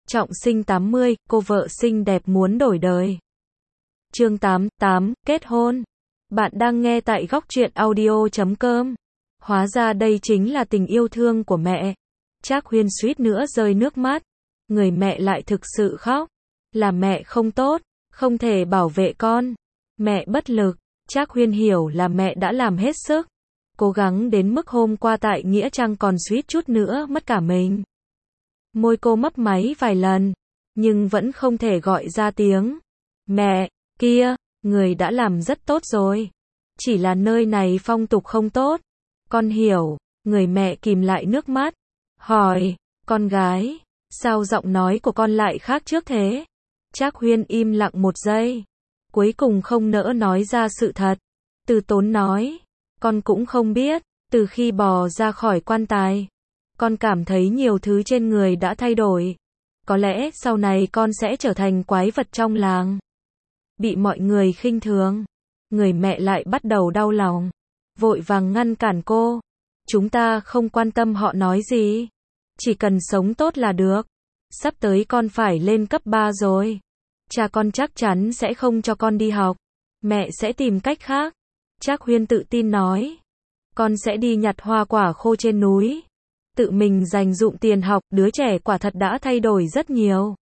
Trọng sinh 80, cô vợ xinh đẹp muốn đổi đời. Chương 88, kết hôn. Bạn đang nghe tại góc truyện audio.com. Hóa ra đây chính là tình yêu thương của mẹ. Trác Huyên suýt nữa rơi nước mắt. Người mẹ lại thực sự khóc. Là mẹ không tốt, không thể bảo vệ con. Mẹ bất lực. Trác Huyên hiểu là mẹ đã làm hết sức. Cố gắng đến mức hôm qua tại Nghĩa Trang còn suýt chút nữa mất cả mình. Môi cô mấp máy vài lần, nhưng vẫn không thể gọi ra tiếng. Mẹ, kia, người đã làm rất tốt rồi. Chỉ là nơi này phong tục không tốt. Con hiểu, người mẹ kìm lại nước mắt. Hỏi, con gái, sao giọng nói của con lại khác trước thế? Trác Huyên im lặng một giây. Cuối cùng không nỡ nói ra sự thật. Từ tốn nói, con cũng không biết, từ khi bò ra khỏi quan tài. Con cảm thấy nhiều thứ trên người đã thay đổi. Có lẽ sau này con sẽ trở thành quái vật trong làng. Bị mọi người khinh thường. Người mẹ lại bắt đầu đau lòng. Vội vàng ngăn cản cô. Chúng ta không quan tâm họ nói gì. Chỉ cần sống tốt là được. Sắp tới con phải lên cấp 3 rồi. Cha con chắc chắn sẽ không cho con đi học. Mẹ sẽ tìm cách khác. Trác Huyên tự tin nói. Con sẽ đi nhặt hoa quả khô trên núi. Tự mình dành dụm tiền học, đứa trẻ quả thật đã thay đổi rất nhiều.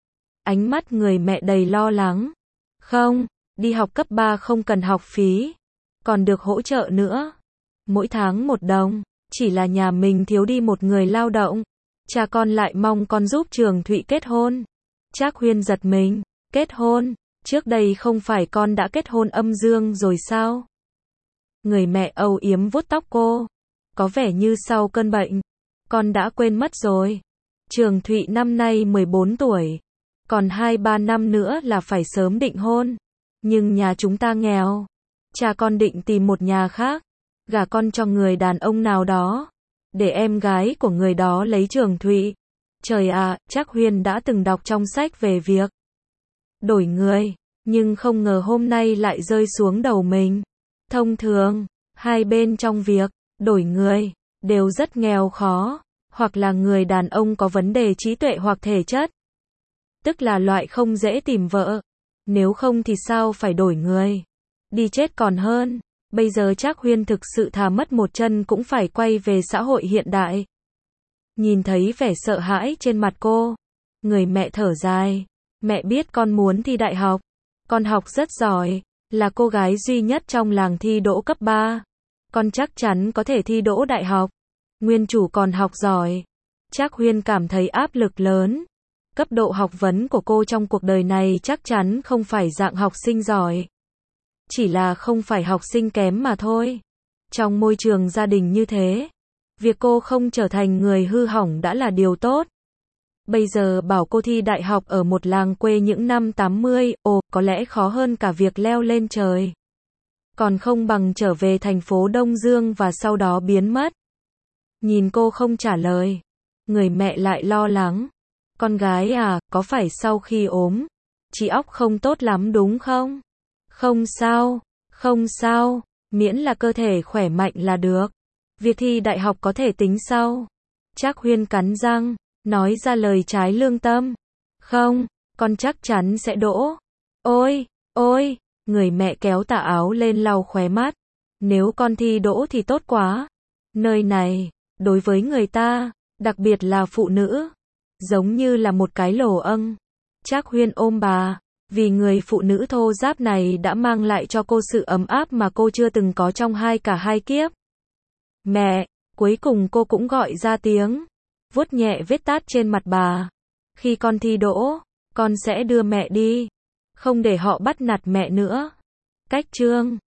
Ánh mắt người mẹ đầy lo lắng. Không, đi học cấp 3 không cần học phí. Còn được hỗ trợ nữa. Mỗi tháng 1 đồng, chỉ là nhà mình thiếu đi một người lao động. Cha con lại mong con giúp Trường Thụy kết hôn. Trác Huyên giật mình. Kết hôn? Trước đây không phải con đã kết hôn âm dương rồi sao? Người mẹ âu yếm vuốt tóc cô. Có vẻ như sau cơn bệnh. Con đã quên mất rồi. Trường Thụy năm nay 14 tuổi. Còn 2-3 năm nữa là phải sớm định hôn. Nhưng nhà chúng ta nghèo. Cha con định tìm một nhà khác. Gả con cho người đàn ông nào đó. Để em gái của người đó lấy Trường Thụy. Trời ạ, Trác Huyên đã từng đọc trong sách về việc đổi người. Nhưng không ngờ hôm nay lại rơi xuống đầu mình. Thông thường, hai bên trong việc đổi người đều rất nghèo khó, hoặc là người đàn ông có vấn đề trí tuệ hoặc thể chất. Tức là loại không dễ tìm vợ. Nếu không thì sao phải đổi người. Đi chết còn hơn. Bây giờ Trác Huyên thực sự thà mất một chân cũng phải quay về xã hội hiện đại. Nhìn thấy vẻ sợ hãi trên mặt cô, người mẹ thở dài. Mẹ biết con muốn thi đại học. Con học rất giỏi, là cô gái duy nhất trong làng thi đỗ cấp 3. Con chắc chắn có thể thi đỗ đại học. Nguyên chủ còn học giỏi. Trác Huyên cảm thấy áp lực lớn. Cấp độ học vấn của cô trong cuộc đời này chắc chắn không phải dạng học sinh giỏi. Chỉ là không phải học sinh kém mà thôi. Trong môi trường gia đình như thế, việc cô không trở thành người hư hỏng đã là điều tốt. Bây giờ bảo cô thi đại học ở một làng quê những năm 80, có lẽ khó hơn cả việc leo lên trời. Còn không bằng trở về thành phố Đông Dương và sau đó biến mất. Nhìn cô không trả lời, người mẹ lại lo lắng. Con gái à, có phải sau khi ốm, trí óc không tốt lắm đúng không? Không sao, không sao, miễn là cơ thể khỏe mạnh là được. Việc thi đại học có thể tính sau. Trác Huyên cắn răng, nói ra lời trái lương tâm. Không, con chắc chắn sẽ đỗ. Ôi, ôi, người mẹ kéo tà áo lên lau khóe mắt. Nếu con thi đỗ thì tốt quá. Nơi này, đối với người ta, đặc biệt là phụ nữ, giống như là một cái lồ âng. Trác Huyên ôm bà, vì người phụ nữ thô ráp này đã mang lại cho cô sự ấm áp mà cô chưa từng có trong cả hai kiếp. Mẹ, cuối cùng cô cũng gọi ra tiếng, vuốt nhẹ vết tát trên mặt bà. Khi con thi đỗ, con sẽ đưa mẹ đi, không để họ bắt nạt mẹ nữa. Cách chương